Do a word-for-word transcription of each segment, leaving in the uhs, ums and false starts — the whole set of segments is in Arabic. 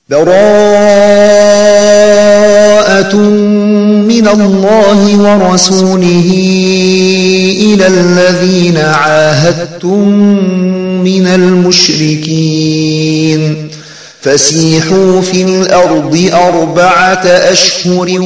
براءة من الله ورسوله إلى الذين عاهدتم من المشركين فسيحوا في الأرض أربعة أشهر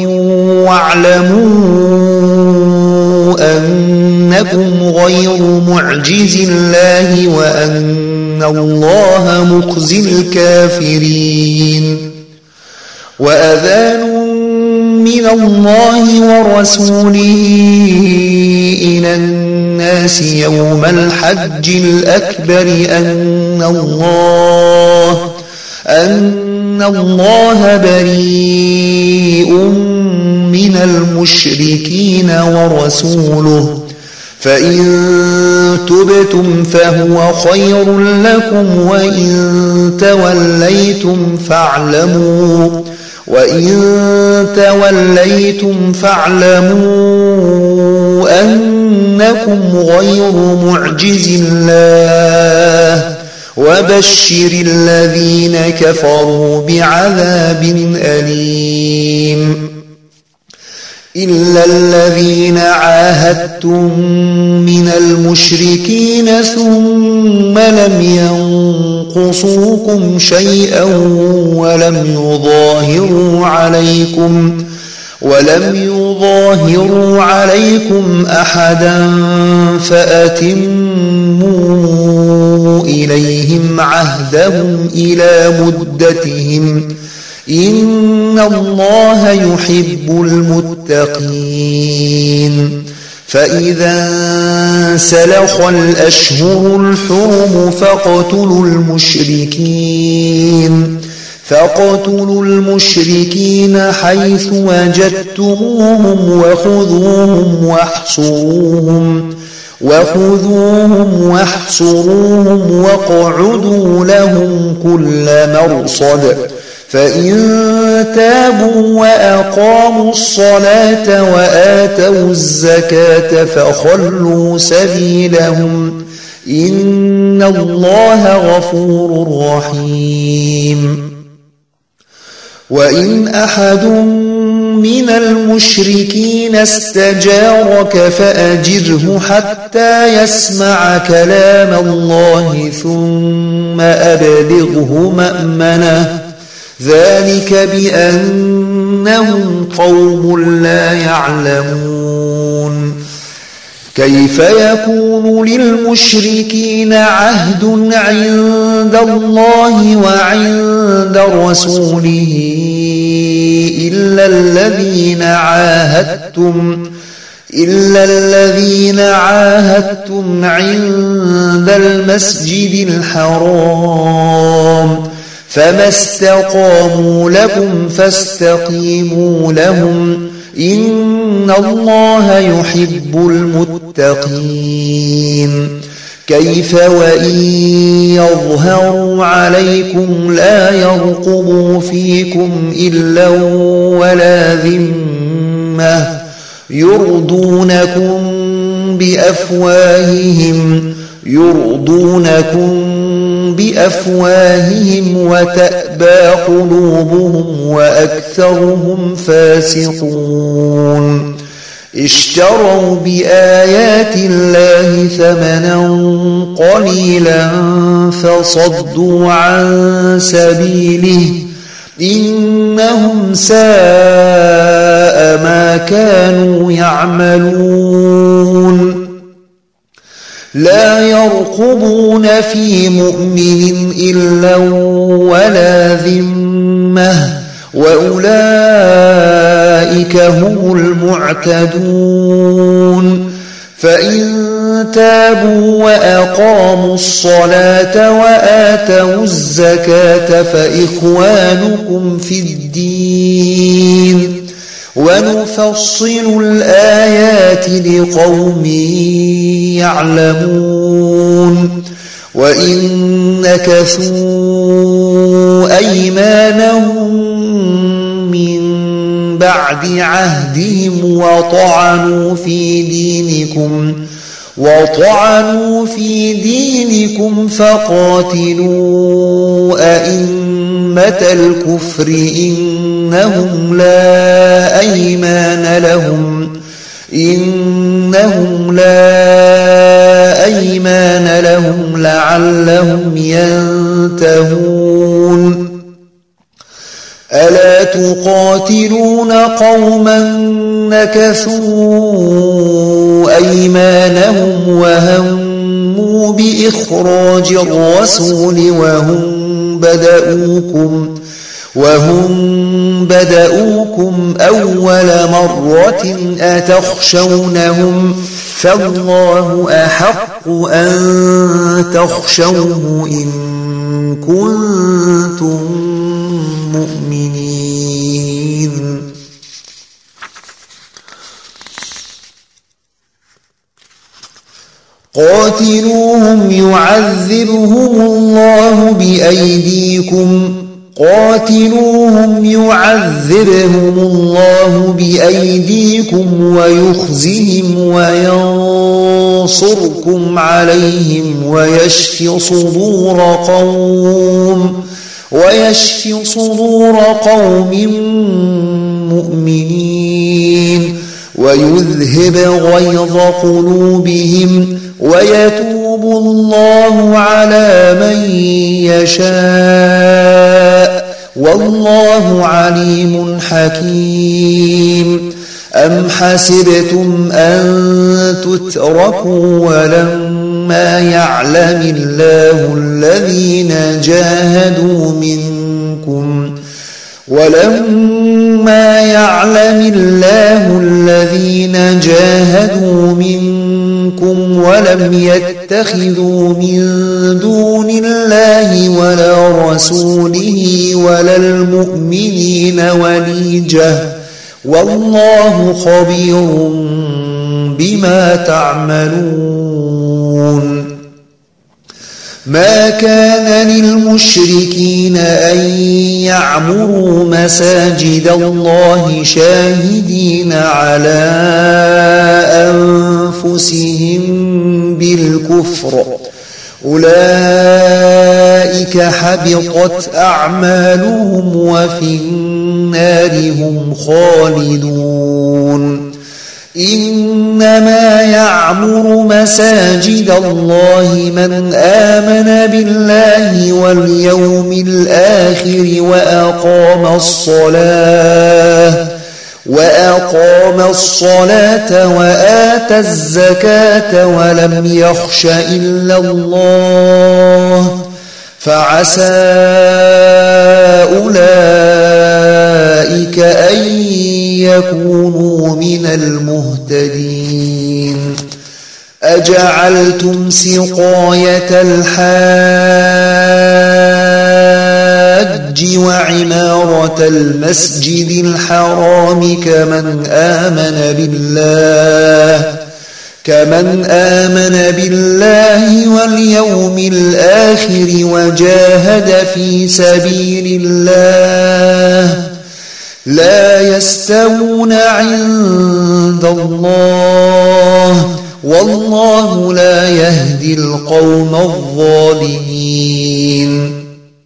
واعلموا أنكم غير معجز الله وأن الله مخزي الكافرين. وأذان من الله ورسوله إلى الناس يوم الحج الأكبر أن الله أن الله بريء من المشركين ورسوله فإن تبتم فهو خير لكم وإن توليتم فاعلموا وإن توليتم فاعلموا أنكم غير معجز الله وبشر الذين كفروا بعذاب أليم. إلا الذين عاهدتم من المشركين ثم لم ينقصوكم شيئا ولم يظاهروا عليكم ولم يظاهروا عليكم أحدا فأتموا إليهم عهدهم إلى مدتهم إن الله يحب المتقين. فإذا انسلخ الأشهر الحرم فاقتلوا المشركين فاقتلوا المشركين حيث وجدتموهم وخذوهم واحصروهم وخذوهم واحصروهم واقعدوا لهم كل مرصد فإن تابوا وأقاموا الصلاة وآتوا الزكاة فخلوا سبيلهم إن الله غفور رحيم. وإن أحد من المشركين استجارك فأجره حتى يسمع كلام الله ثم أبلغه مأمنه ذلك بأنهم قوم لا يعلمون. كيف يكون للمشركين عهد عند الله وعند رسوله إلا الذين عاهدتم إلا الذين عاهدتم عند المسجد الحرام فما استقاموا لكم فاستقيموا لهم إن الله يحب المتقين. كيف وإن يظهروا عليكم لا يرقبوا فيكم إلا ولا ذمة يرضونكم بأفواههم يرضونكم بأفواههم وتأبى قلوبهم وأكثرهم فاسقون. اشتروا بآيات الله ثمنا قليلا فصدوا عن سبيله إنهم ساء ما كانوا يعملون. لا يرقبون في مؤمن إلا ولا ذمة وأولئك هم المعتدون. فإن تابوا وأقاموا الصلاة وآتوا الزكاة فإخوانكم في الدين ونفصل الآيات لقوم يعلمون. وإن نكثوا أيمانهم من بعد عهدهم وطعنوا في دينكم وطعنوا في دينكم فقاتلوا أئمة كلمة الكفر إنهم لا أيمان لهم إنهم لا أيمان لهم لعلهم ينتهون ألا تقاتلون قوما نكثوا أيمانهم وهموا بإخراج الرسول وهم بدؤوكم وهم بدؤوكم أول مرة أتخشونهم فالله أحق أن تخشوه إن كنتم مؤمنين قاتلوهم يعذبهم الله بأيديكم قاتلوهم يعذبهم الله بأيديكم ويخزهم وينصركم عليهم ويشف صدور قوم ويشف صدور قوم مؤمنين ويذهب غيظ قلوبهم ويتوب الله على من يشاء والله عليم حكيم أم حسبتم أن تتركوا ولما يعلم الله الذين جاهدوا منكم ولما يعلم الله الذين جاهدوا منكم ولم يتخذوا من دون الله ولا رسوله ولا المؤمنين وليجة والله خبير بما تعملون ما كان للمشركين أن يعمروا مساجد الله شاهدين على أنفسهم بالكفر أولئك حبطت أعمالهم وفي النار هم خالدون إنما يعمر مساجد الله من آمن بالله واليوم الآخر وأقام الصلاة وأقام الصلاة وآتى الزكاة ولم يخش إلا الله فعسى أولئك أن يكونوا من المهتدين أجعلتم سقاية الحاج وعمارة المسجد الحرام كمن آمن بالله كمن آمن بالله واليوم الآخر وجاهد في سبيل الله لا يستوون عند الله والله لا يهدي القوم الظالمين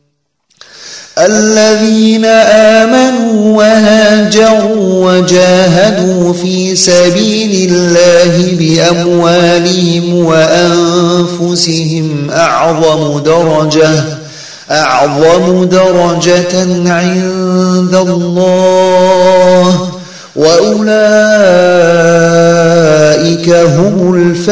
الذين آمنوا وهاجروا وجاهدوا في سبيل الله بأموالهم وأنفسهم أعظم درجة أعظم درجة عند الله وأولئك هم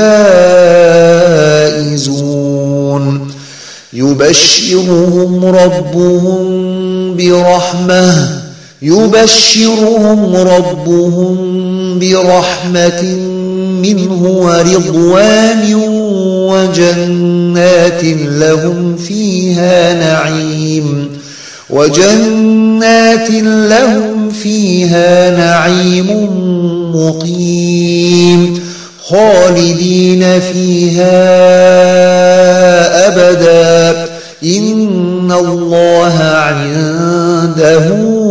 الفائزون يبشرهم ربهم برحمة يبشرهم ربهم برحمة منه ورضوان وجنات لهم فيها نعيم وجنات لهم فيها نعيم مقيم خالدين فيها أبدا إن الله عنده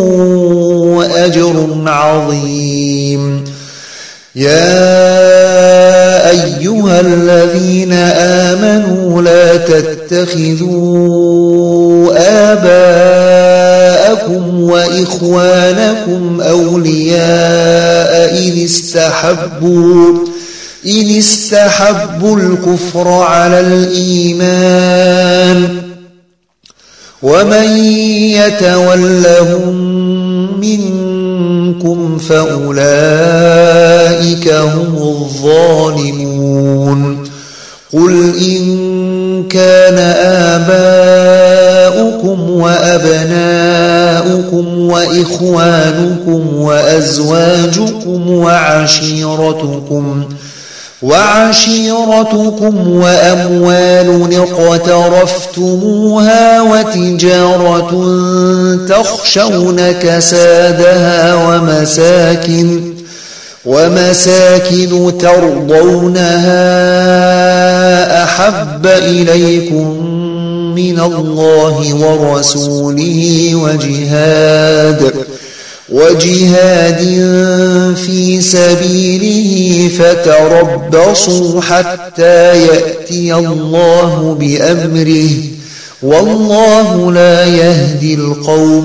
أجر عظيم يا أيها الذين آمنوا لا تتخذوا آباءكم وإخوانكم أولياء إن استحبوا إن استحبوا الكفر على الإيمان ومن يتولهم منكم فأولئك هم الظالمون قل إن كان آباؤكم وأبناؤكم وإخوانكم وأزواجكم وعشيرتكم وعشيرتكم وأموال اقترفتموها وتجارة تخشون كسادها ومساكن ومساكن ترضونها أحب إليكم من الله ورسوله وجهاد وجهاد في سبيله فتربصوا حتى يأتي الله بأمره والله لا يهدي القوم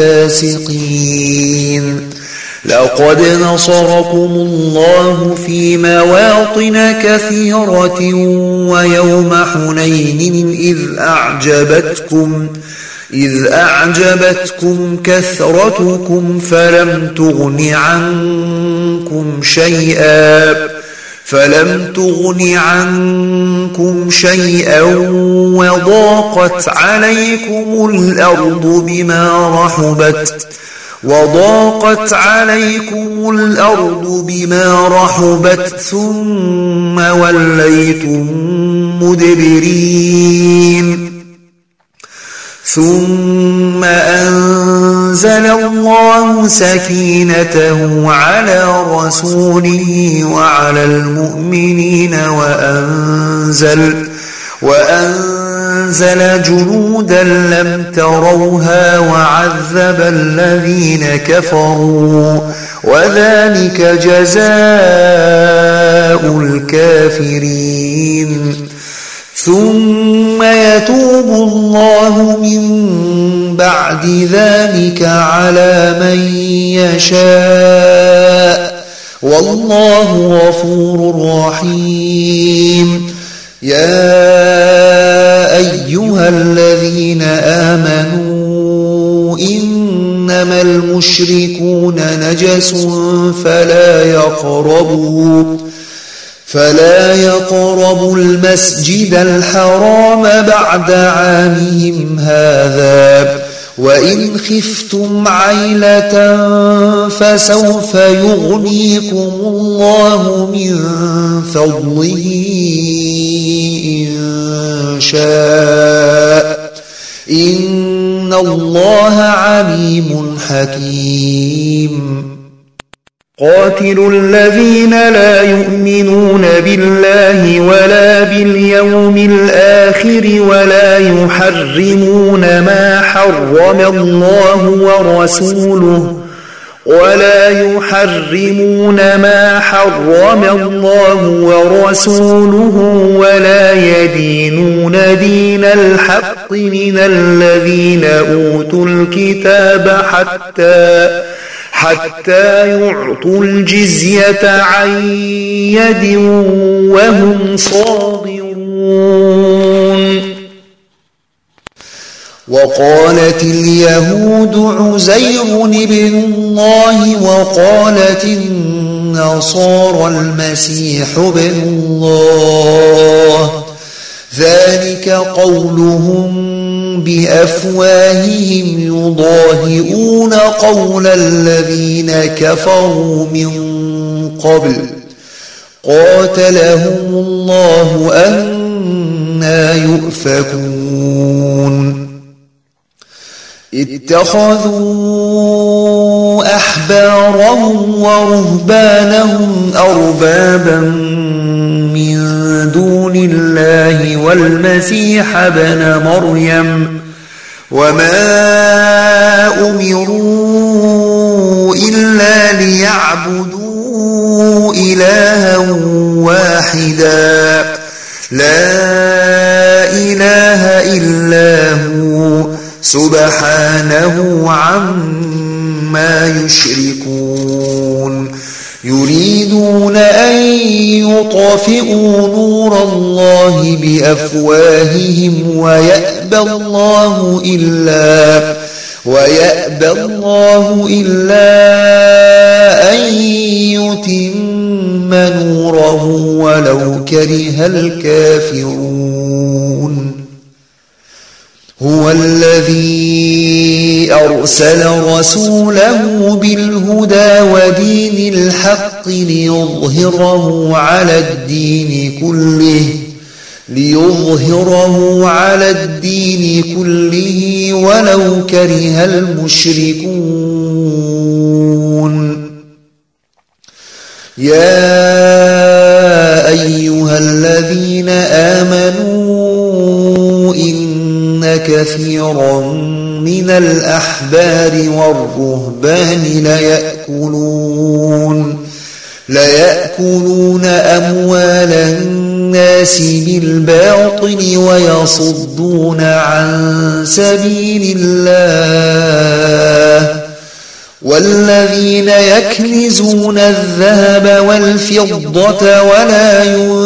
الفاسقين لقد نصركم الله في مواطن كثيرة ويوم حنين إذ أعجبتكم إذ أعجبتكم كثرتكم فلم تغن عنكم شيئا فلم تغن عنكم شيئا وضاقت عليكم الأرض بما رحبت وضاقت عليكم الأرض بما رحبت ثم وليتم مدبرين ثم أنزل الله سكينته على رسوله وعلى المؤمنين وأنزل وأنزل جنودا لم تروها وعذب الذين كفروا وذلك جزاء الكافرين ثم يتوب الله من بعد ذلك على من يشاء والله غفور رحيم يا أيها الذين آمنوا إنما المشركون نجس فلا يقربوا فلا يقربوا المسجد الحرام بعد عامهم هذا وإن خفتم عيلة فسوف يغنيكم الله من فضله إن شاء إن الله عليم حكيم قاتلوا الذين لا يؤمنون بالله ولا باليوم الآخر ولا يحرمون ما حرم الله ورسوله ولا يحرمون ما حرم الله ورسوله ولا يدينون دين الحق من الذين أوتوا الكتاب حتى حتى يعطوا الجزية عن يد وهم صاغرون وقالت اليهود عزير ابن الله وقالت النصارى المسيح ابن الله ذلك قولهم بأفواههم يضاهئون قول الذين كفروا من قبل قاتلهم الله أنى يؤفكون اتخذوا أحبارهم ورهبانهم أربابا من دون الله والمسيح ابن مريم وما أمروا إلا ليعبدوا إلها واحدا لا إله إلا هو سبحانه عما يشركون يريدون أن يطفئوا نور الله بأفواههم ويأبى الله إلا ويأبى الله إلا أن يتم نوره ولو كره الكافرون هو الذي أرسل رسوله بالهدى ودين الحق ليظهره على الدين كله ليظهره على الدين كله ولو كره المشركون يا أيها الذين آمنوا إن كثيرا من الأحبار والرهبان ليأكلون ليأكلون أموال الناس بالباطل ويصدون عن سبيل الله والذين يكنزون الذهب والفضة ولا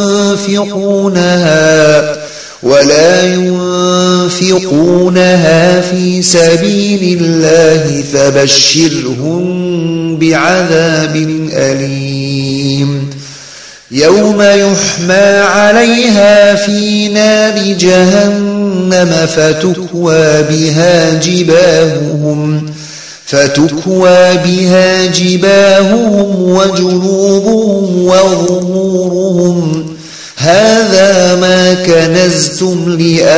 ينفقونها ولا ينفقونها في سبيل الله فبشرهم بعذاب أليم يوم يحمى عليها في نار جهنم فتكوى بها جباههم فتكوى بها جباههم وجنوبهم وظهورهم هذا ما كنزتم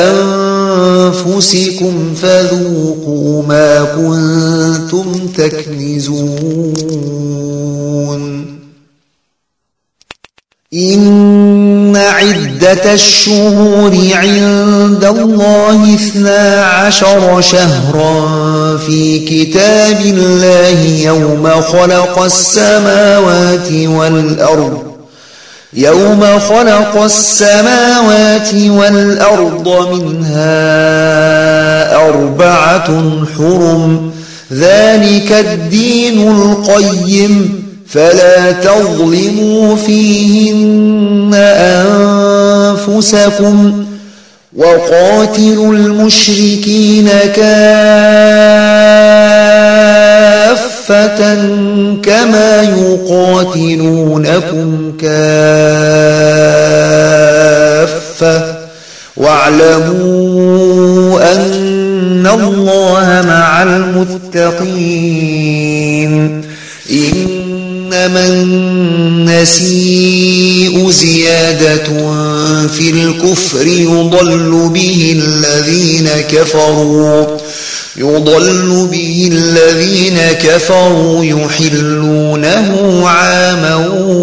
لأنفسكم فذوقوا ما كنتم تكنزون إن عدة الشهور عند الله اثنا عشر شهرا في كتاب الله يوم خلق السماوات والأرض يوم خلق السماوات والأرض منها أربعة حرم ذلك الدين القيم فلا تظلموا فيهن أنفسكم وقاتلوا المشركين كافة كما يقاتلونكم كافة واعلموا أن الله مع المتقين إنما النسيء زيادة في الكفر يضل به الذين كفروا يضل به الذين كفروا يحلونه عاما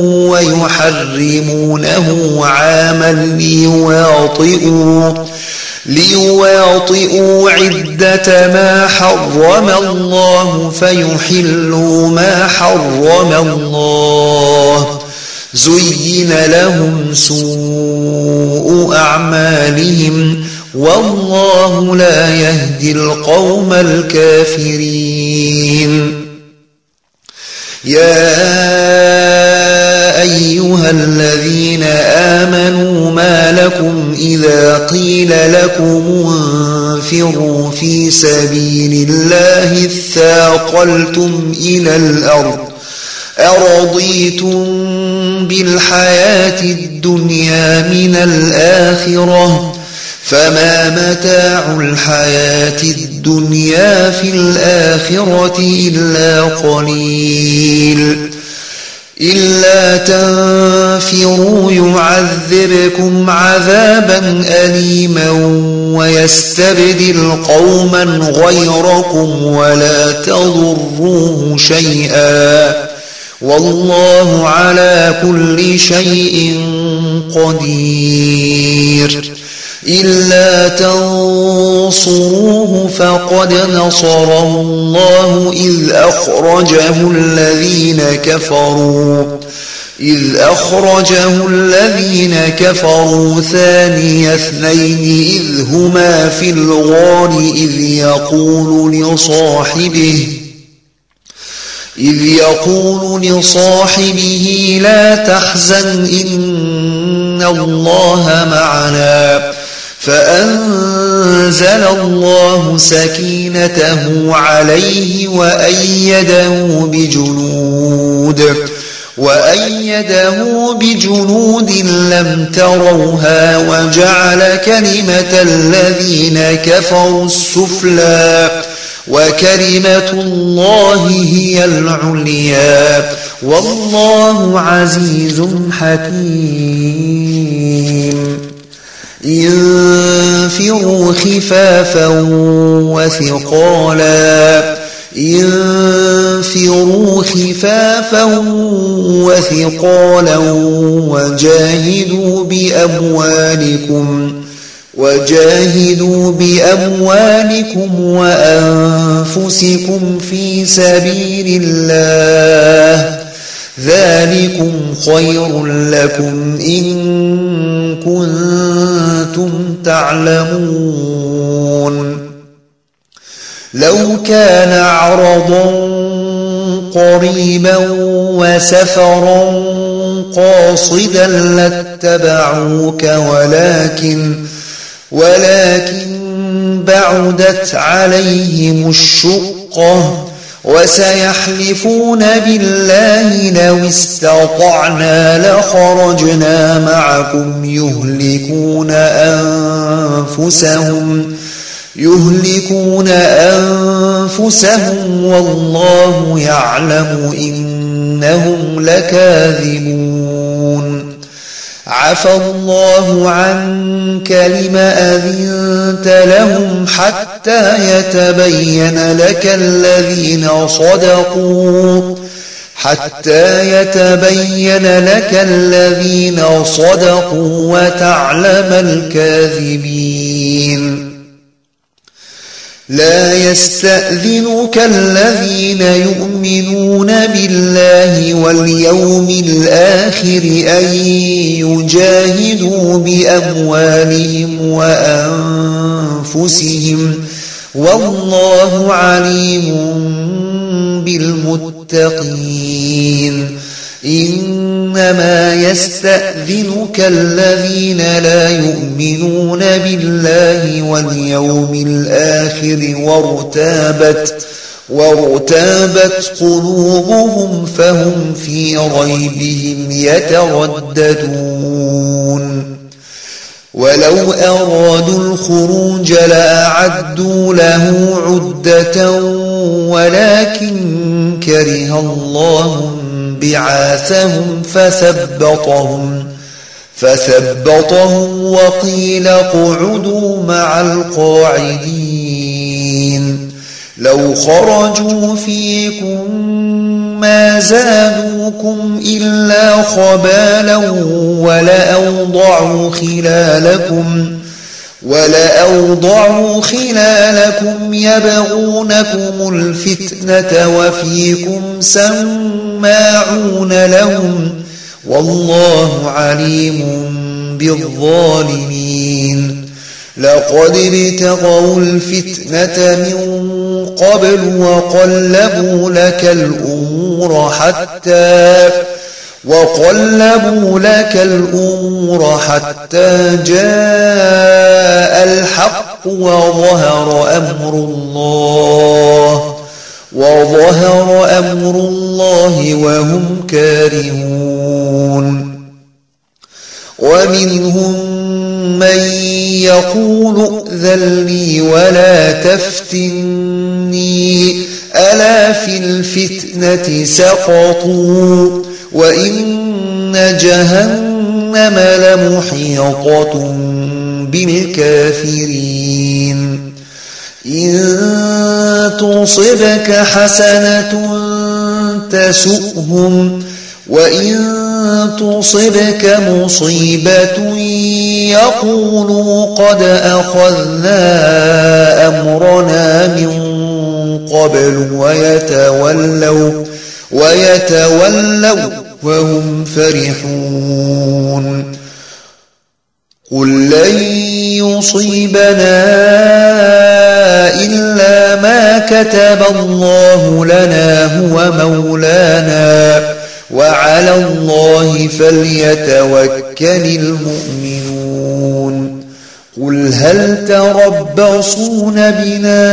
ويحرمونه عاما ليواطئوا ليواطئوا عدة ما حرم الله فيحلوا ما حرم الله زين لهم سوء أعمالهم والله لا يهدي القوم الكافرين يا أيها الذين آمنوا ما لكم إذا قيل لكم انفروا في سبيل الله اثاقلتم إلى الأرض أرضيتم بالحياة الدنيا من الآخرة فما متاع الحياة الدنيا في الآخرة إلا قليل إلا تنفروا يعذبكم عذابا أليما ويستبدل قوما غيركم ولا تضروه شيئا والله على كل شيء قدير إلا تنصروه فقد نصره الله إذ أخرجه الذين كفروا إذ أخرجه الذين كفروا ثاني اثنين إذ هما في الغار إذ يقول لصاحبه إذ يقول لصاحبه لا تحزن إن الله معنا فأنزل الله سكينته عليه وأيده بجنود وأيده بجنود لم تروها وجعل كلمة الذين كفروا السفلى وكلمة الله هي العليا والله عزيز حكيم انفروا خفافا وثقالا انفروا خفافا وثقالا وجاهدوا بأموالكم وجاهدوا بأموالكم وأنفسكم في سبيل الله ذلكم خير لكم إن كنتم تعلمون لو كان عرضا قريبا وسفرا قاصدا لاتبعوك ولكن ولكن بعدت عليهم الشقة وسيحلفون بالله لو استطعنا لخرجنا معكم يهلكون أنفسهم يهلكون أنفسهم والله يعلم إنهم لكاذبون عفى الله عنك لم أذنت لهم حتى يتبين لك الذين صدقوا حتى يتبين لك الذين صدقوا وتعلم الكاذبين لا يستأذنك الذين يؤمنون بالله واليوم الآخر أن يجاهدوا بأموالهم وأنفسهم والله عليم بالمتقين إنما يستأذنك الذين لا يؤمنون بالله واليوم الآخر وارتابت وارتابت قلوبهم فهم في ريبهم يترددون ولو أرادوا الخروج لأعدوا له عدة ولكن كره الله بعاثهم فثبطهم فثبطهم وقيل اقعدوا مع القاعدين لو خرجوا فيكم ما زادوكم إلا خبالا ولأوضعوا خلالكم ولأوضعوا خلالكم يبغونكم الفتنة وفيكم سماعون لهم والله عليم بالظالمين لقد ابتغوا الفتنة من قبل وقلبوا لك الأمور حتى وقلبوا لك الأمور حتى جاء الحق وظهر أمر الله وظهر أمر الله وهم كارهون ومنهم من يقول ائذن لي ولا تفتني ألا في الفتنة سقطوا وإن جهنم لمحيطة بالكافرين إن تصبك حسنة تسؤهم وإن تصبك مصيبة يقولوا قد أخذنا أمرنا من قبل ويتولوا ويتولوا وهم فرحون قل لن يصيبنا إلا ما كتب الله لنا هو مولانا وعلى الله فليتوكل المؤمنون قل هل تربصون بنا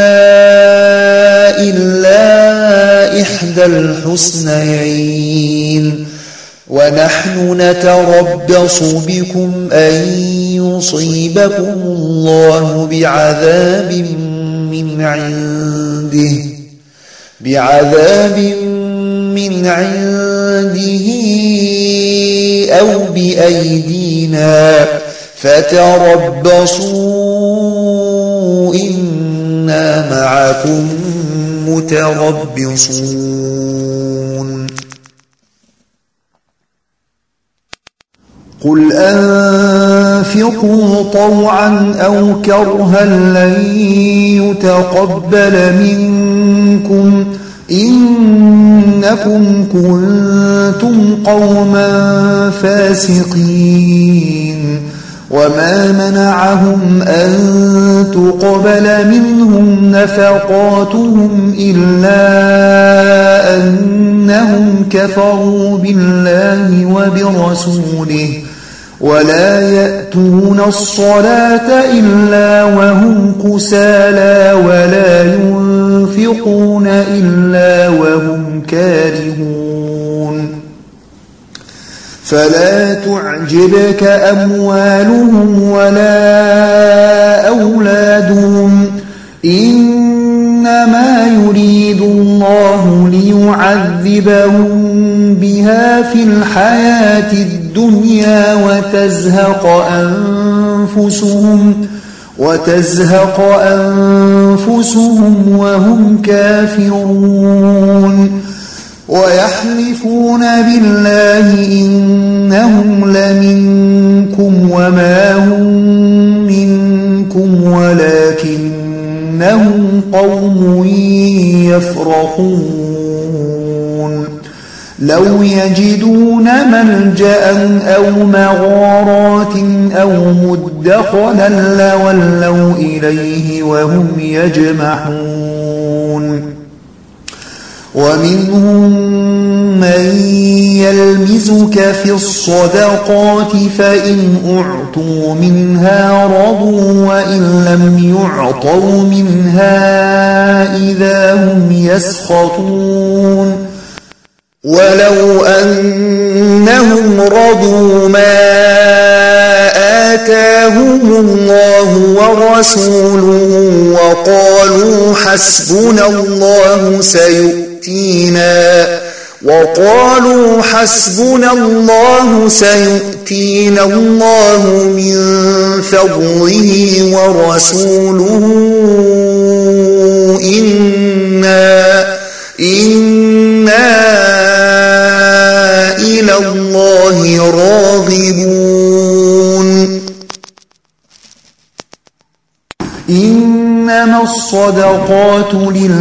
إلا إحدى الحسنيين ونحن نتربص بكم أن يصيبكم الله بعذاب من عنده بعذاب من عنده أو بأيدينا فتربصوا إنا معكم متربصون قل أنفقوا طوعا أو كرها لن يتقبل منكم إنكم كنتم قوما فاسقين وما منعهم أن تقبل منهم نفقاتهم إلا أنهم كفروا بالله وبرسوله ولا يأتون الصلاة إلا وهم كسالى ولا ينفقون إلا وهم كارهون فلا تعجبك أموالهم ولا أولادهم إنما يريد الله ليعذبهم بها في الحياة الدنيا وتزهق أنفسهم وتزهق أنفسهم وهم كافرون ويحلفون بالله إنهم لمنكم وما هم منكم ولكنهم قوم يفرقون لو يجدون ملجأ أو مغارات أو مدخلا لولوا إليه وهم يجمحون ومنهم من يلمزك في الصدقات فإن أعطوا منها رضوا وإن لم يعطوا منها إذا هم يسخطون ولو أنهم رضوا ما آتاهم الله ورسوله وقالوا حسبنا الله سيؤتينا وقالوا حسبنا الله سيؤتينا الله من فضله ورسوله إنا إنا إلى الله راغبون إنما الصدقات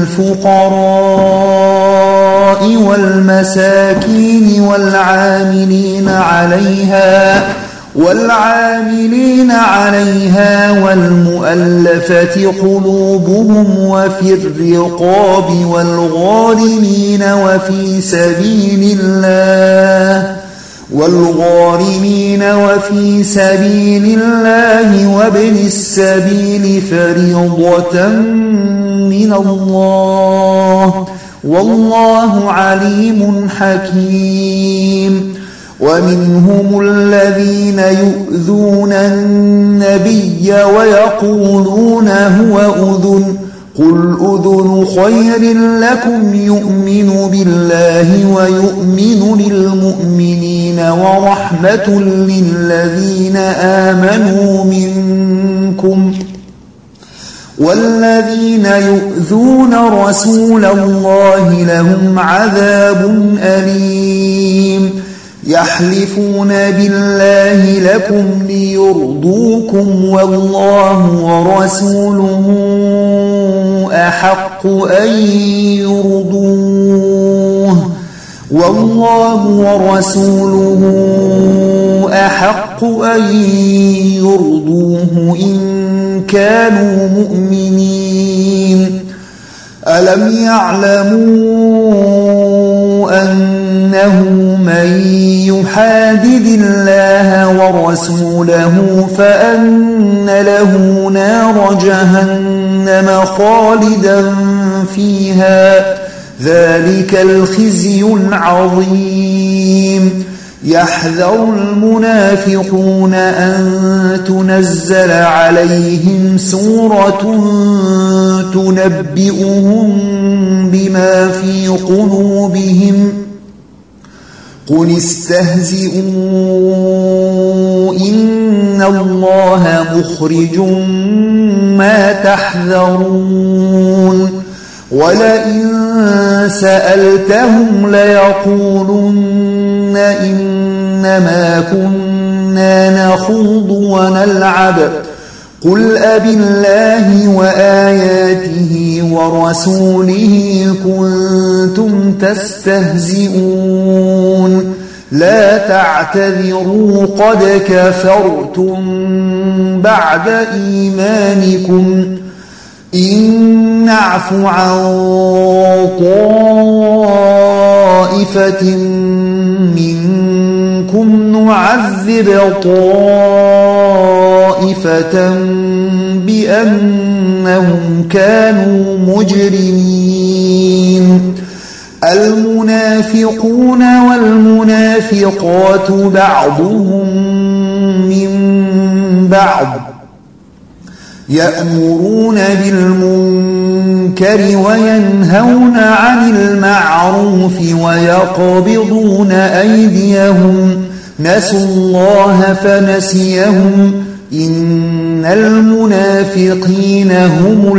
للفقراء والمساكين والعاملين عليها والعاملين عليها والمؤلفة قلوبهم وفي الرقاب والغارمين وفي سبيل الله والغارمين وفي سبيل الله وابن السبيل فريضة من الله والله عليم حكيم ومنهم الذين يؤذون النبي ويقولون هو أذن قل أذن خير لكم يؤمن بالله ويؤمن للمؤمنين ورحمة للذين آمنوا منكم والذين يؤذون رسول الله لهم عذاب أليم يحلفون بالله لكم ليرضوكم والله ورسوله أحق أن يرضوه والله ورسوله أحق أن يرضوه إن كانوا مؤمنين ألم يعلموا أنه من يحادد الله ورسوله فأن له نار جهنم خالدا فيها ذلك الخزي العظيم يحذر المنافقون أن تنزل عليهم سورة تنبئهم بما في قلوبهم قل استهزئوا إن الله مخرج ما تحذرون ولئن سألتهم ليقولن إنما كنا نخوض ونلعب قل أبالله وآياته ورسوله كنتم تستهزئون لا تعتذروا قد كفرتم بعد إيمانكم إن نعف عن طائفة منكم نعذب طائفة بأنهم كانوا مجرمين المنافقون والمنافقات بعضهم من بعض يأمرون بالمنكر وينهون عن المعروف ويقبضون أيديهم نسوا الله فنسيهم إن المنافقين هم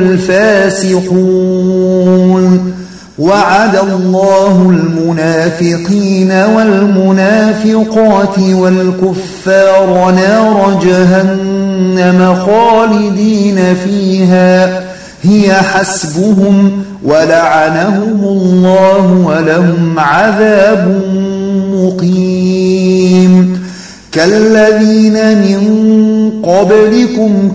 الفاسقون وعد الله المنافقين والمنافقات والكفار نار جهنم خالدين فيها هي حسبهم ولعنهم الله ولهم عذاب مقيم كالذين من قبلكم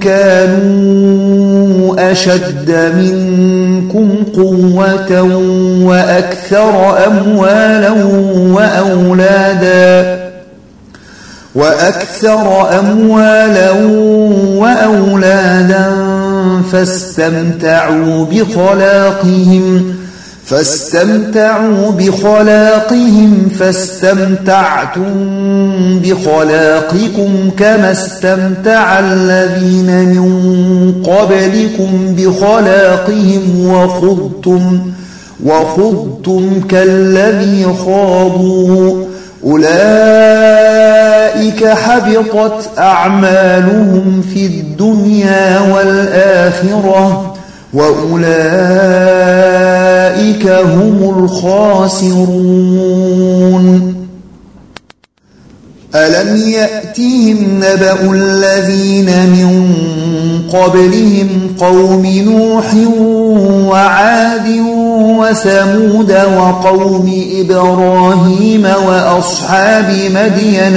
كانوا أشد منكم قوة وأكثر أموالا وأولادا وأكثر أموالا وأولادا فاستمتعوا بخلاقهم فاستمتعوا بخلاقهم فاستمتعتم بخلاقكم كما استمتع الذين من قبلكم بخلاقهم وخضتم وخضتم كالذي خاضوا أولئك حبطت أعمالهم في الدنيا والآخرة وأولئك هم الخاسرون ألم يأتهم نبأ الذين من قبلهم قوم نوح وعاد وثمود وقوم إبراهيم وأصحاب مدين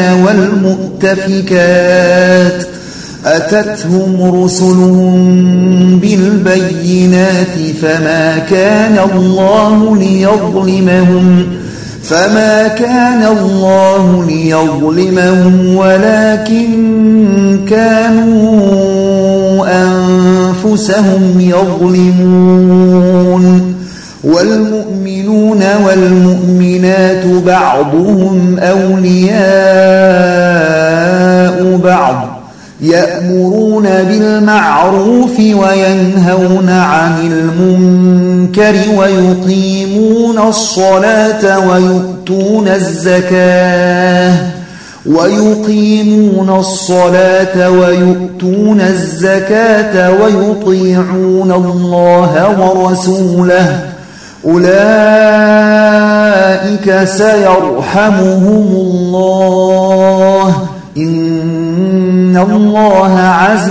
والمؤتفكات أتتهم رسلهم بالبينات فما كان الله ليظلمهم فما كان الله ليظلمهم ولكن كانوا أنفسهم يظلمون والمؤمنون والمؤمنات بعضهم أولياء بعض يأمرون بالمعروف وينهون عن المنكر ويقيمون الصلاة ويؤتون الزكاة ويقيمون الصلاة ويؤتون الزكاة ويطيعون الله ورسوله أولئك سيرحمهم الله إن الله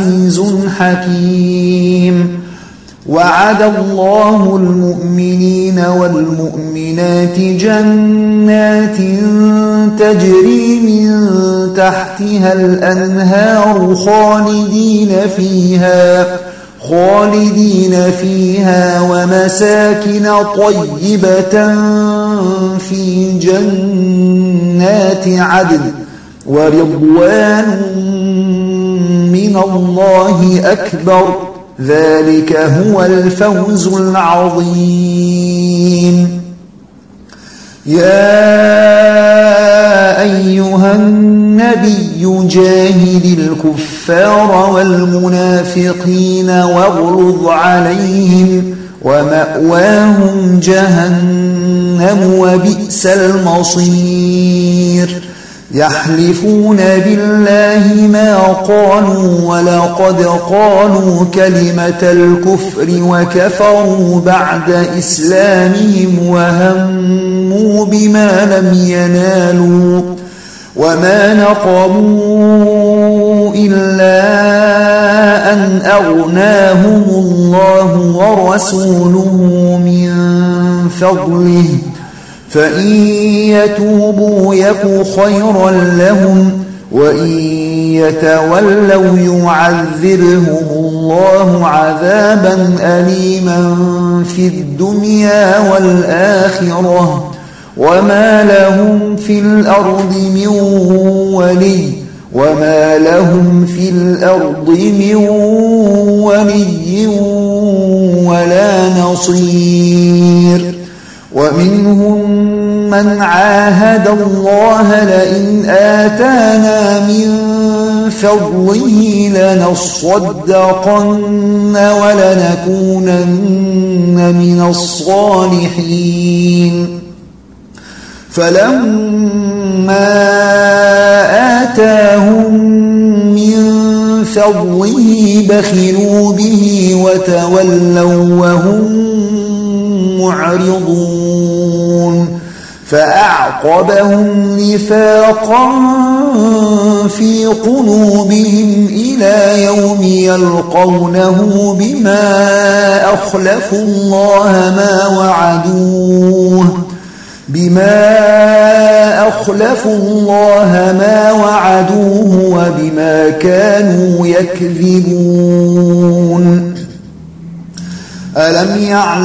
عزيز حكيم وعد الله المؤمنين والمؤمنين والمؤمنات جنات تجري من تحتها الأنهار خالدين فيها خالدين فيها ومساكن طيبة في جنات عدن ورضوان من الله أكبر ذلك هو الفوز العظيم. يا أيها النبي جاهد الكفار والمنافقين واغلظ عليهم ومأواهم جهنم وبئس المصير. يحلفون بالله ما قالوا ولقد قالوا كلمة الكفر وكفروا بعد إسلامهم وهموا بما لم ينالوا وما نقموا إلا أن أغناهم الله ورسوله من فضله فإن يتوبوا يك خيرا لهم وإن يتولوا يعذبهم الله عذابا أليما في الدنيا والآخرة وما لهم في الأرض من ولي وما لهم في الأرض من ولي ولا نصير. ومنهم من عاهد الله لئن آتانا من فضله لنصدقن ولنكونن من الصالحين. فلما آتاهم من فضله بخلوا به وتولوا وهم معرضون. فأعقبهم نفاقا في قلوبهم إلى يوم يلقونه بما أخلفوا الله ما وعدوه بما أخلفوا الله ما وعدوه وبما كانوا يكذبون. ألم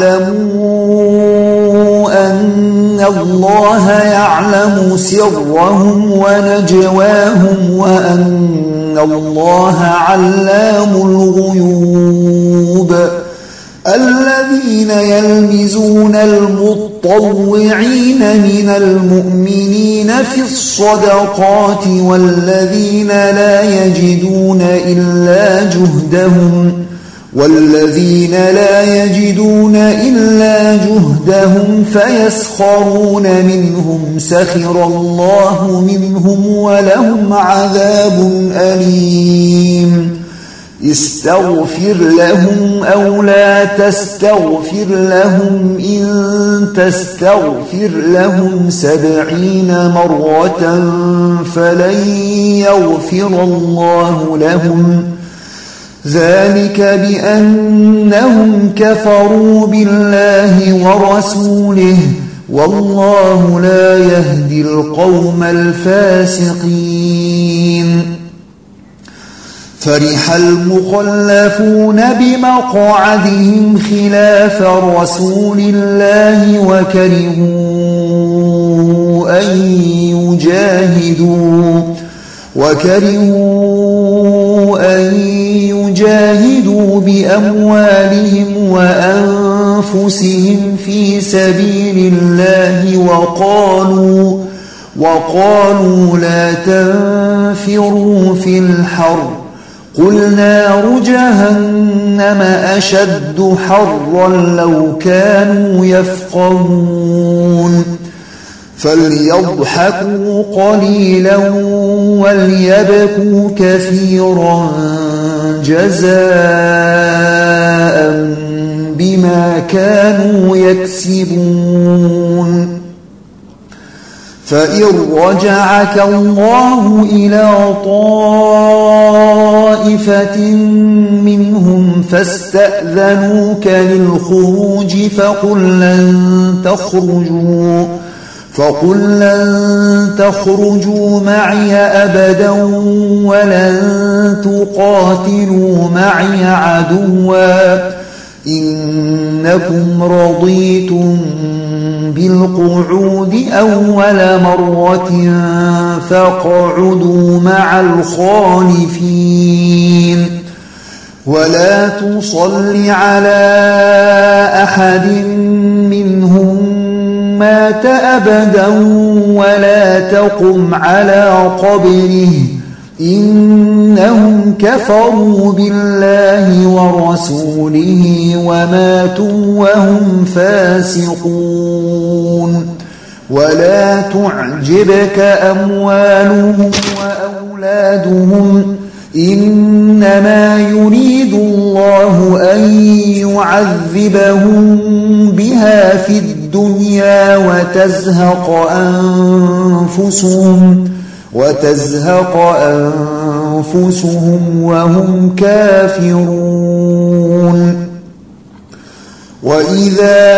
يعلموا أن الله يعلم سرهم ونجواهم وأن الله علام الغيوب. الذين يلمزون المطوعين من المؤمنين في الصدقات والذين لا يجدون إلا جهدهم والذين لا يجدون إلا جهدهم فيسخرون منهم سخر الله منهم ولهم عذاب أليم. استغفر لهم أو لا تستغفر لهم إن تستغفر لهم سبعين مرة فلن يغفر الله لهم ذلك بأنهم كفروا بالله ورسوله والله لا يهدي القوم الفاسقين. فرح المخلفون بمقعدهم خلاف رسول الله وكرهوا أن يجاهدوا وكرهوا أن يجاهدوا بأموالهم وأنفسهم في سبيل الله وقالوا وقالوا لا تنفروا في الحر قل نار جهنم أشد حرا لو كانوا يفقهون. فليضحكوا قليلا وليبكوا كثيرا جزاء بما كانوا يكسبون. فإن رجعك الله إلى طائفة منهم فاستأذنوك للخروج فقل لن تخرجوا فقل لن تخرجوا معي أبدا ولن تقاتلوا معي عدوا إنكم رضيتم بالقعود أول مرة فاقعدوا مع الخالفين ولا تصل على أحد منهم مات أبدا ولا تقم على قبره إنهم كفروا بالله ورسوله وماتوا وهم فاسقون ولا تعجبك أموالهم وأولادهم إنما يريد الله أن يعذبهم بها في الدنيا وتزهق أنفسهم وتزهق أنفسهم وهم كافرون وإذا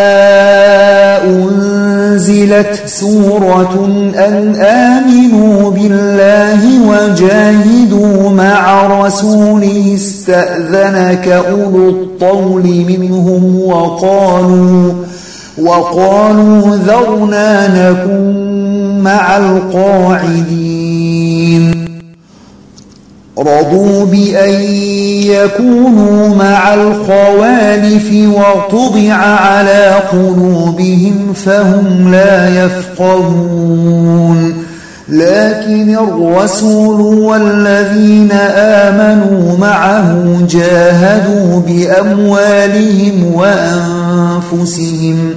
أنزلت سورة أن آمنوا بالله وجاهدوا مع رسوله استأذنك أولو الطول منهم وقالوا وقالوا ذرنا نكن مع القاعدين رضوا بأن يكونوا مع الخوالف وطبع على قلوبهم فهم لا يفقهون لكن الرسول والذين آمنوا معه جاهدوا بأموالهم وأنفسهم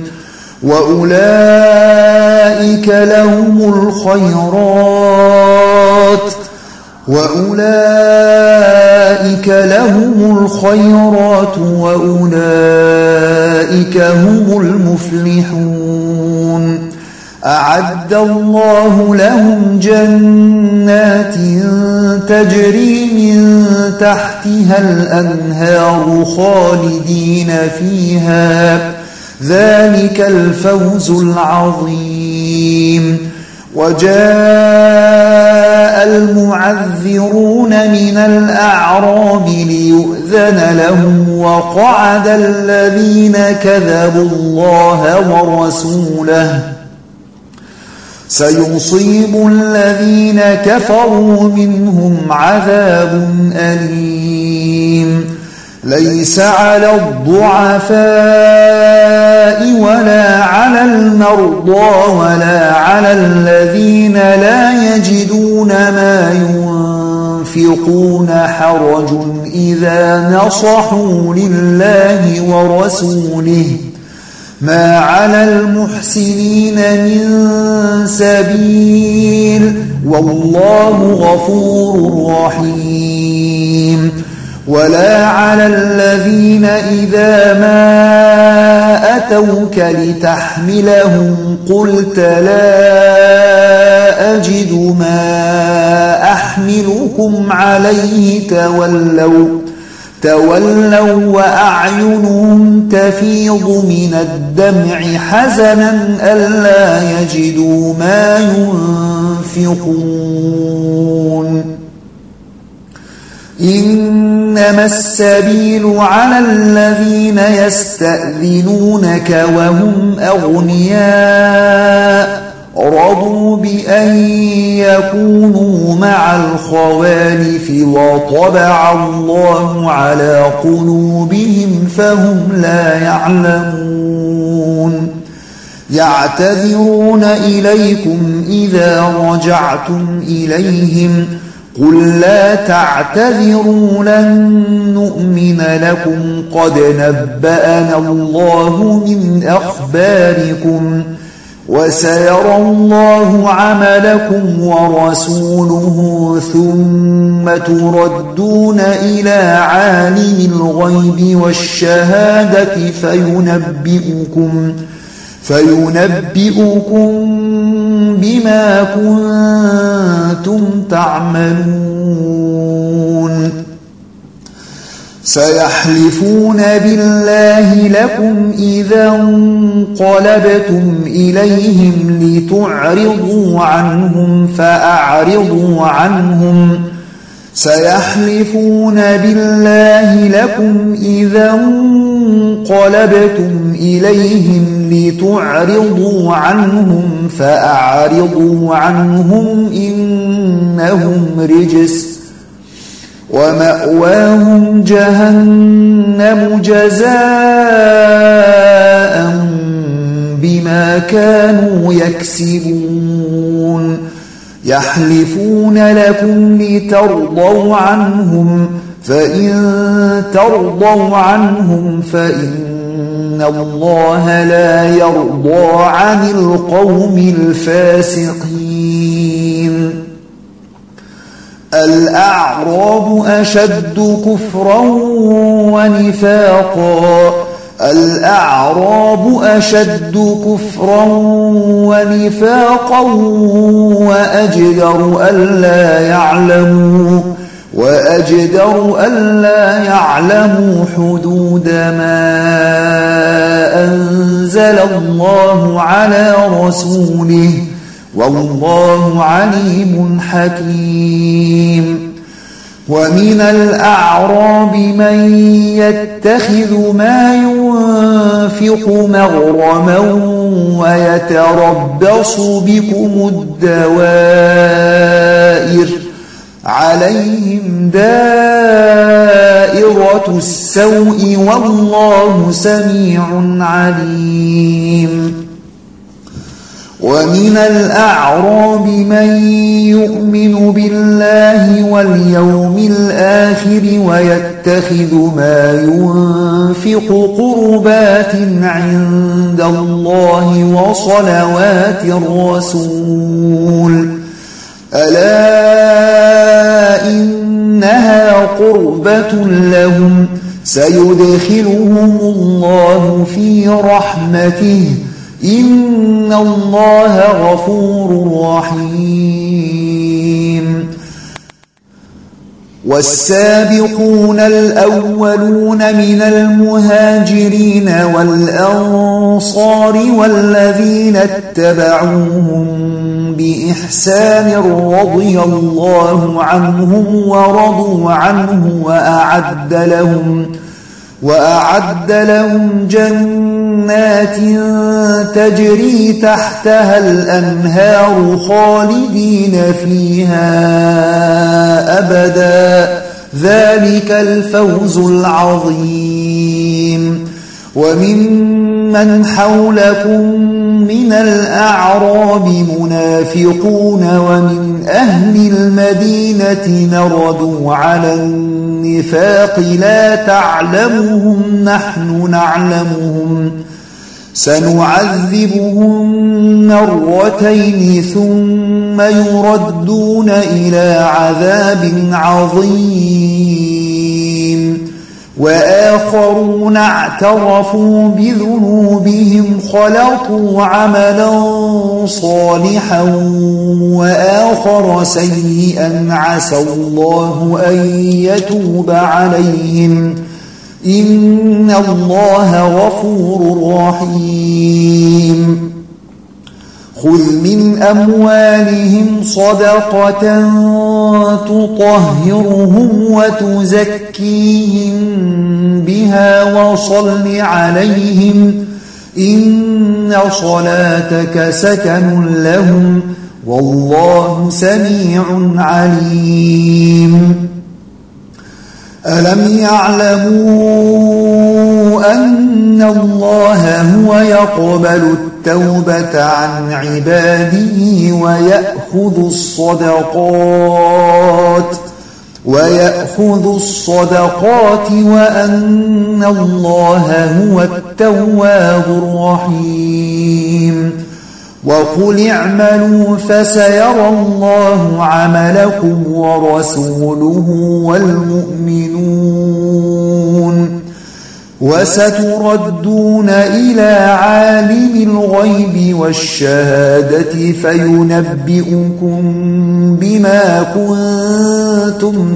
وأولئك لهم الخيرات وأولئك لهم الخيرات وأولئك هم المفلحون أعد الله لهم جنات تجري من تحتها الأنهار خالدين فيها ذلك الفوز العظيم وجاء المعذرون من الأعراب ليؤذن لهم وقعد الذين كذبوا الله ورسوله سيصيب الذين كفروا منهم عذاب أليم ليس على الضعفاء ولا على المرضى ولا على الذين لا يجدون ما ينفقون حرج إذا نصحوا لله ورسوله ما على المحسنين من سبيل والله غفور رحيم ولا على الذين إذا ما أتوك لتحملهم قلت لا أجد ما أحملكم عليه تولوا تولوا وأعينهم تفيض من الدمع حزنا ألا يجدوا ما ينفقون إنما السبيل على الذين يستأذنونك وهم أغنياء رضوا بأن يكونوا مع الخوالف وطبع الله على قلوبهم فهم لا يعلمون يعتذرون إليكم إذا رجعتم إليهم قل لا تعتذروا لن نؤمن لكم قد نبأنا الله من أخباركم وسيرى الله عملكم ورسوله ثم تردون إلى عالم الغيب والشهادة فينبئكم فينبئكم بما كنتم تعملون سيحلفون بالله لكم إذا انقلبتم إليهم لتعرضوا عنهم فأعرضوا عنهم سيحلفون بالله لكم إذا انقلبتم إليهم لتعرضوا عنهم فأعرضوا عنهم إنهم رجس ومأواهم جهنم جزاء بما كانوا يكسبون يحلفون لكم لترضوا عنهم فإن ترضوا عنهم فإن الله لا يرضى عن القوم الفاسقين الأعراب أشد كفرا ونفاقا الأعراب أشد كفرا ونفاقا وأجدر ألا يعلموا وأجدر ألا يعلموا حدود ما أنزل الله على رسوله والله عليم حكيم ومن الأعراب من يتخذ ما ينفق مغرما ويتربص بكم الدوائر عليهم دائرة السوء والله سميع عليم ومن الأعراب من يؤمن بالله واليوم الآخر ويتخذ ما ينفق قربات عند الله وصلوات الرسول ألا إنها قربة لهم سيدخلهم الله في رحمته إن الله غفور رحيم والسابقون الأولون من المهاجرين والأنصار والذين اتبعوهم بإحسان رضي الله عنهم ورضوا عنه وأعد لهم وأعد لهم جنات تجري تحتها الأنهار خالدين فيها أبدا ذلك الفوز العظيم وممن حولكم من الأعراب منافقون ومن أهل المدينة مردوا على النفاق لا تعلمهم نحن نعلمهم سنعذبهم مرتين ثم يردون إلى عذاب عظيم وآخرون اعترفوا بذنوبهم خلطوا عملا صالحا وآخر سيئا عسى الله أن يتوب عليهم إن الله غفور رحيم خذ من أموالهم صدقة تطهرهم وتزكيهم بها وصل عليهم إن صلاتك سكن لهم والله سميع عليم ألم يعلموا أن الله هو يقبل التوبة عن عباده ويأخذ الصدقات ويأخذ الصدقات وأن الله هو التواب الرحيم وقل اعملوا فسيرى الله عملكم ورسوله والمؤمنون وستردون إلى عالم الغيب والشهادة فينبئكم بما كنتم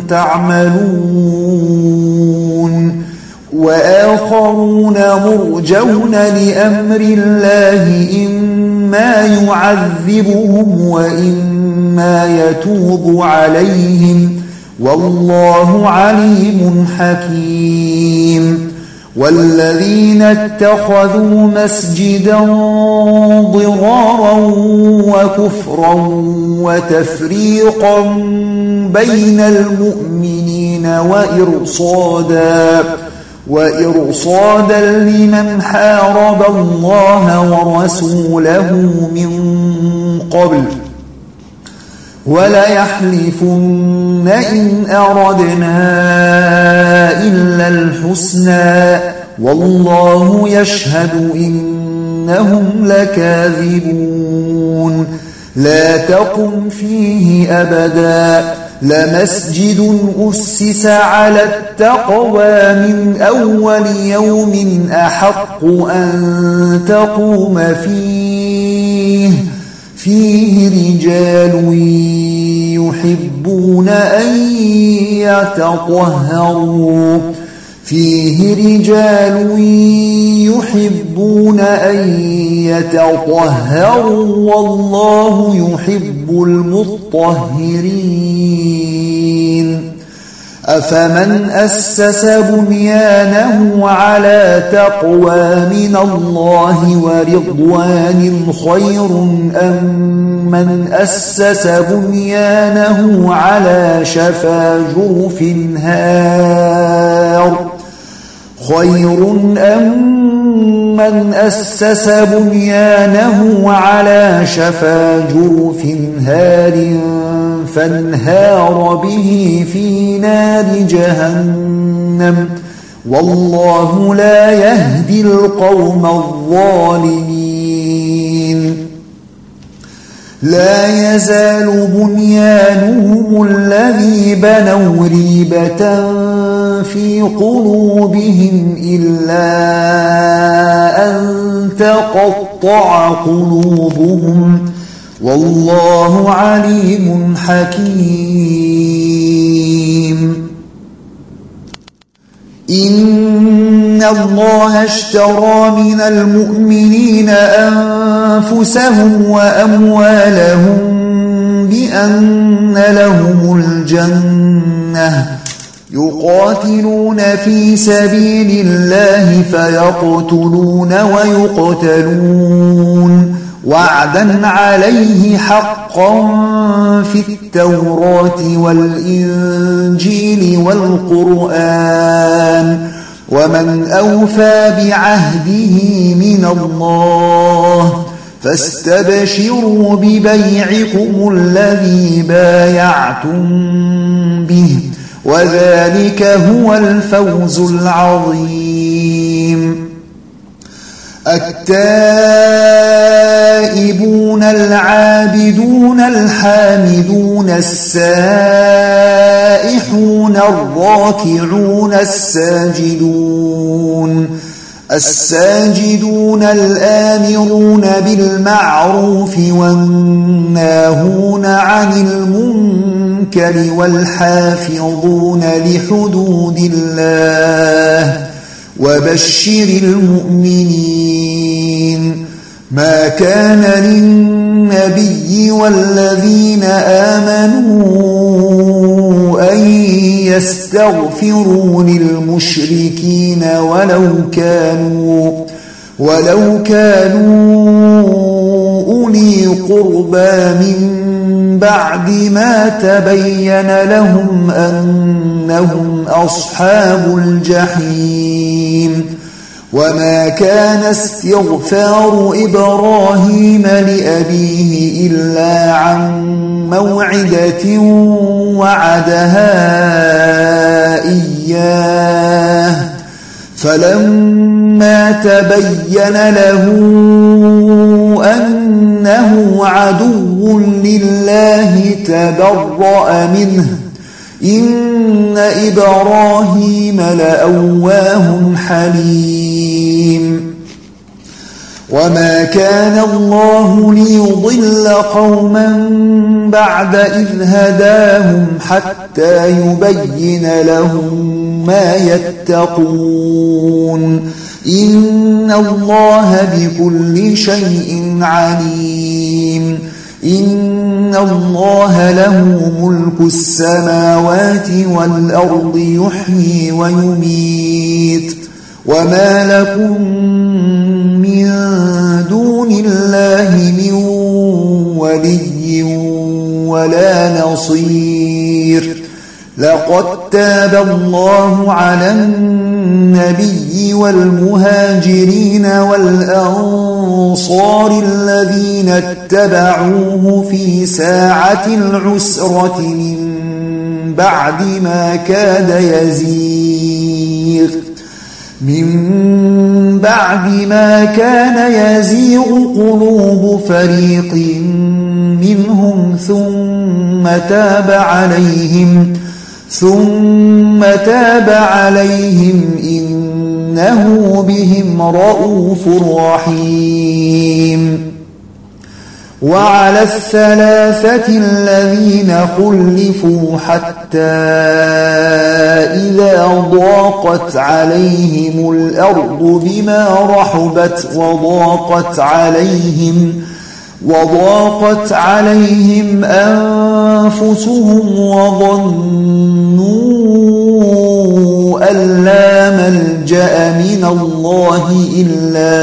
تعملون وآخرون مرجون لأمر الله إما يعذبهم وإما يتوب عليهم والله عليم حكيم والذين اتخذوا مسجدا ضرارا وكفرا وتفريقا بين المؤمنين وإرصادا وإرصادا لمن حارب الله ورسوله من قبل وليحلفن إن أردنا إلا الحسنى والله يشهد إنهم لكاذبون لا تقم فيه أبدا لمسجد أسس على التقوى من أول يوم أحق أن تقوم فيه فيه رجال يحبون أن يتطهروا فيه رجال يحبون أن يتطهروا والله يحب المطهرين أفمن أسس بنيانه على تقوى من الله ورضوان خير أم من أسس بنيانه على شفا جرف هار خير أم من أسس بنيانه على شفا جرف هار فانهار به في نار جهنم والله لا يهدي القوم الظالمين لا يزال بنيانهم الذي بنوا ريبة في قلوبهم إلا أن تقطع قلوبهم والله عليم حكيم إن الله اشترى من المؤمنين أنفسهم وأموالهم بأن لهم الجنة يقاتلون في سبيل الله فيقتلون ويقتلون وعدا عليه حقا في التوراة والإنجيل والقرآن ومن أوفى بعهده من الله فاستبشروا ببيعكم الذي بايعتم به وذلك هو الفوز العظيم التائبون العابدون الحامدون السائحون الراكعون الساجدون الساجدون الآمرون بالمعروف والناهون عن المنكر والحافظون لحدود الله وبشر المؤمنين ما كان للنبي والذين آمنوا أن يستغفروا للمشركين ولو كانوا ولو كانوا أولي قربى من بعد ما تبين لهم أنهم أصحاب الجحيم وما كان استغفار إبراهيم لأبيه إلا عن موعدة وعدها إياه فلما تبين له أنه عدو لله تبرأ منه إن إبراهيم لأواه حليم وما كان الله ليضل قوما بعد إذ هداهم حتى يبين لهم ما يتقون إن الله بكل شيء عليم إن الله له ملك السماوات والأرض يحيي ويميت وما لكم من دون الله من ولي ولا نصير لقد تاب الله على النبي والمهاجرين والأنصار الذين اتبعوه في ساعة العسرة من بعد ما كاد يزيغ من بعد ما كان يزيغ قلوب فريق منهم ثم تاب عليهم ثم تاب عليهم إنه بهم رءوف رحيم وعلى الثلاثة الذين خلفوا حتى إذا ضاقت عليهم الأرض بما رحبت وضاقت عليهم وضاقت عليهم أنفسهم وظنوا أن لا ملجأ من الله إلا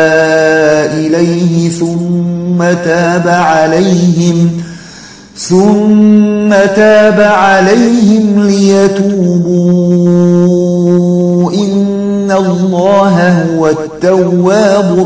إليه ثم تاب عليهم ثم تاب عليهم ليتوبوا إن الله هو التواب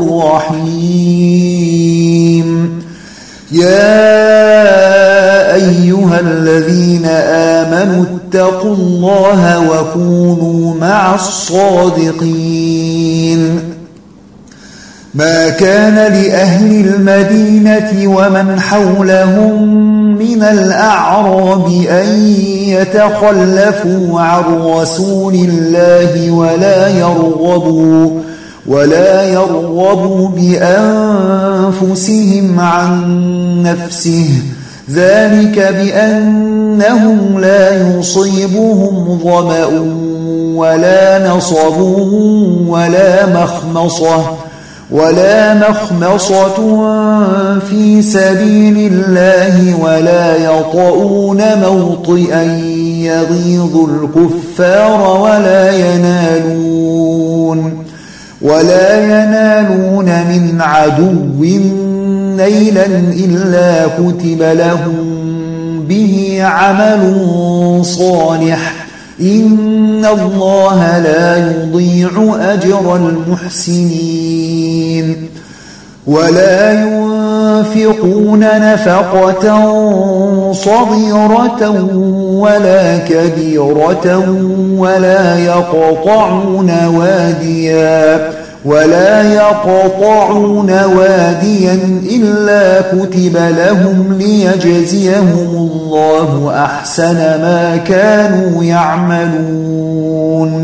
الرحيم يا أيها الذين آمنوا اتقوا الله وكونوا مع الصادقين ما كان لأهل المدينة ومن حولهم من الأعراب أن يتخلفوا عن رسول الله ولا يرغبوا ولا يرغبوا بأنفسهم عن نفسه ذلك بأنهم لا يصيبهم ظمأ ولا نصب ولا مخمصة ولا مخمصة في سبيل الله ولا يطؤون موطئا يغيظ الكفار ولا ينالون ولا ينالون من عدو نيلا إلا كتب لهم به عمل صالح إن الله لا يضيع أجر المحسنين ولا ينفقون نفقة صغيرة ولا كبيرة ولا يقطعون واديا ولا يقطعون واديا إلا كتب لهم ليجزيهم الله أحسن ما كانوا يعملون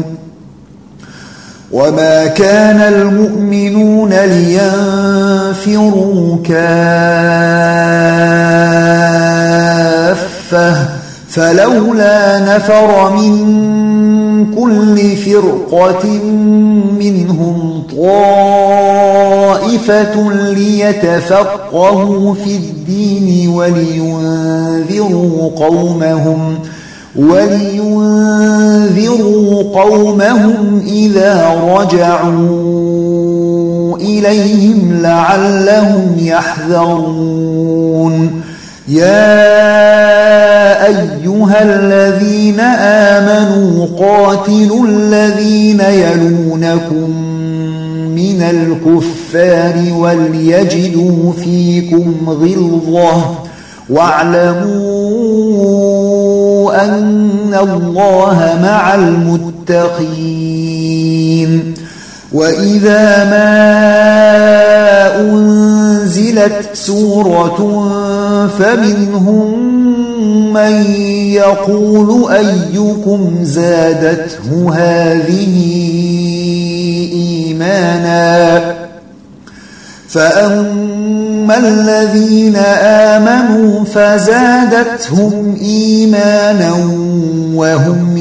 وما كان المؤمنون لينفروا كافة فلولا نفر من كل فرقة منهم طائفة ليتفقهوا في الدين ولينذروا قومهم ولينذروا قومهم إذا رجعوا إليهم لعلهم يحذرون يا أيها الذين آمنوا قاتلوا الذين يلونكم من الكفار وليجدوا فيكم غلظة واعلموا أن الله مع المتقين وإذا ما أنزلت سورة فمنهم من يقول أيكم زادته هذه إيمانا فأما الذين آمنوا فزادتهم إيمانا وهم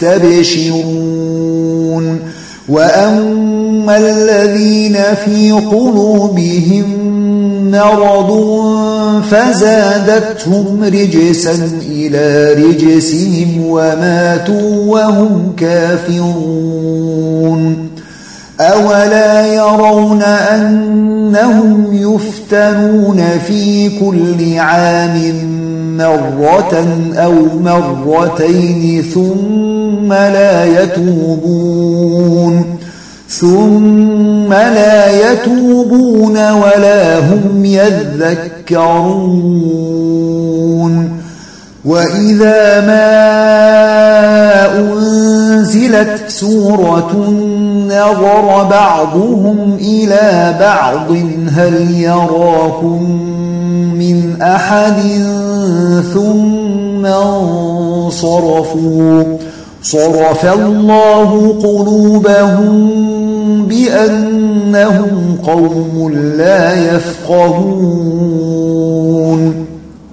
يستبشرون وأما الذين في قلوبهم مرض فزادتهم رجسا إلى رجسهم وماتوا وهم كافرون أولا يرون أنهم يفتنون في كل عام مرة أو مرتين ثم لا يتوبون ثم لا يتوبون ولا هم يذكرون وإذا ما أنزلت سورة نظر بعضهم إلى بعض هل يراكم من أحد ثم انصرفوا صرف الله قلوبهم بأنهم قوم لا يفقهون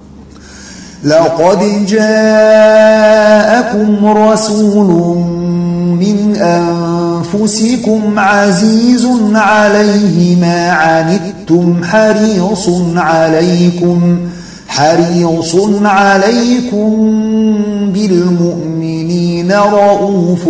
لقد جاءكم رسول من أنفسكم عزيز عليه ما عنتم حريص عليكم حريص عليكم بالمؤمنين رؤوف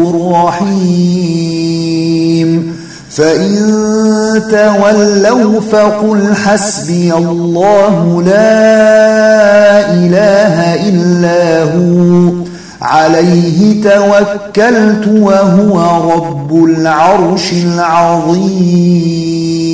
رحيم فإن تولوا فقل حسبي الله لا إله إلا هو عليه توكلت وهو رب العرش العظيم